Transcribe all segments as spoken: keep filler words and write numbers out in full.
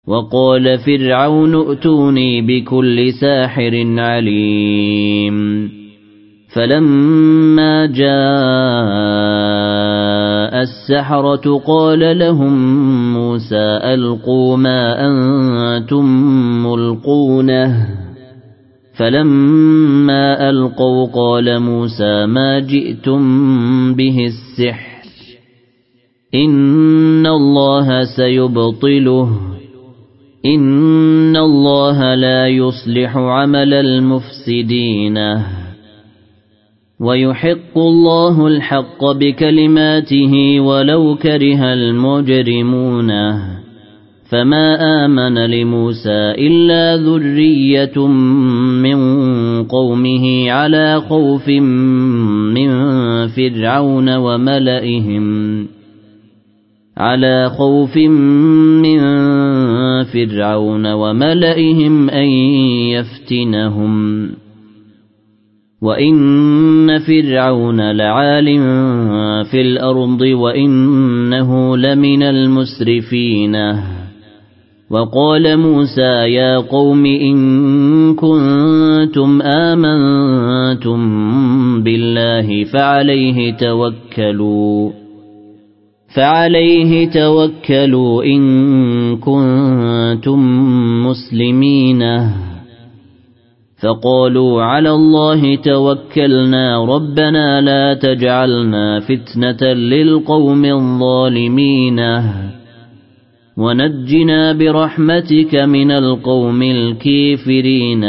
وقال فرعون ائتوني بكل ساحر عليم فلما جاء السحرة قال لهم موسى ألقوا ما أنتم ملقونه فلما ألقوا قال موسى ما جئتم به السحر إن الله سيبطله إن الله لا يصلح عمل المفسدين ويحق الله الحق بكلماته ولو كره المجرمون فما آمن لموسى إلا ذرية من قومه على خوف من فرعون وملئهم على خوف من فرعون وملئهم أن يفتنهم وإن فرعون لعال في الأرض وإنه لمن المسرفين وقال موسى يا قوم إن كنتم آمنتم بالله فعليه توكلوا فعليه توكلوا إن كنتم مسلمين فقالوا على الله توكلنا ربنا لا تجعلنا فتنة للقوم الظالمين ونجنا برحمتك من القوم الكافرين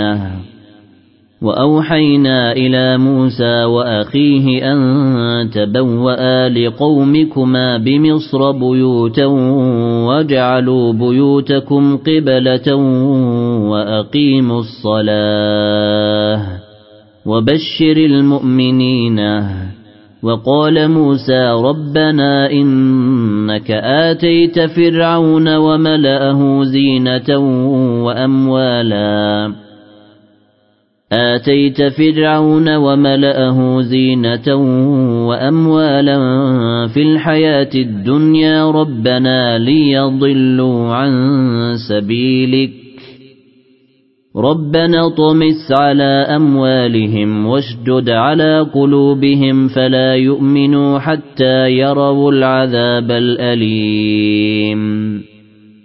وأوحينا إلى موسى وأخيه أن تبوأ لقومكما بمصر بيوتا واجعلوا بيوتكم قبلة وأقيموا الصلاة وبشر المؤمنين وقال موسى ربنا إنك آتيت فرعون وملأه زينة وأموالا آتيت فرعون وملأه زينة وأموالا في الحياة الدنيا ربنا ليضلوا عن سبيلك ربنا طمس على أموالهم واشدد على قلوبهم فلا يؤمنوا حتى يروا العذاب الأليم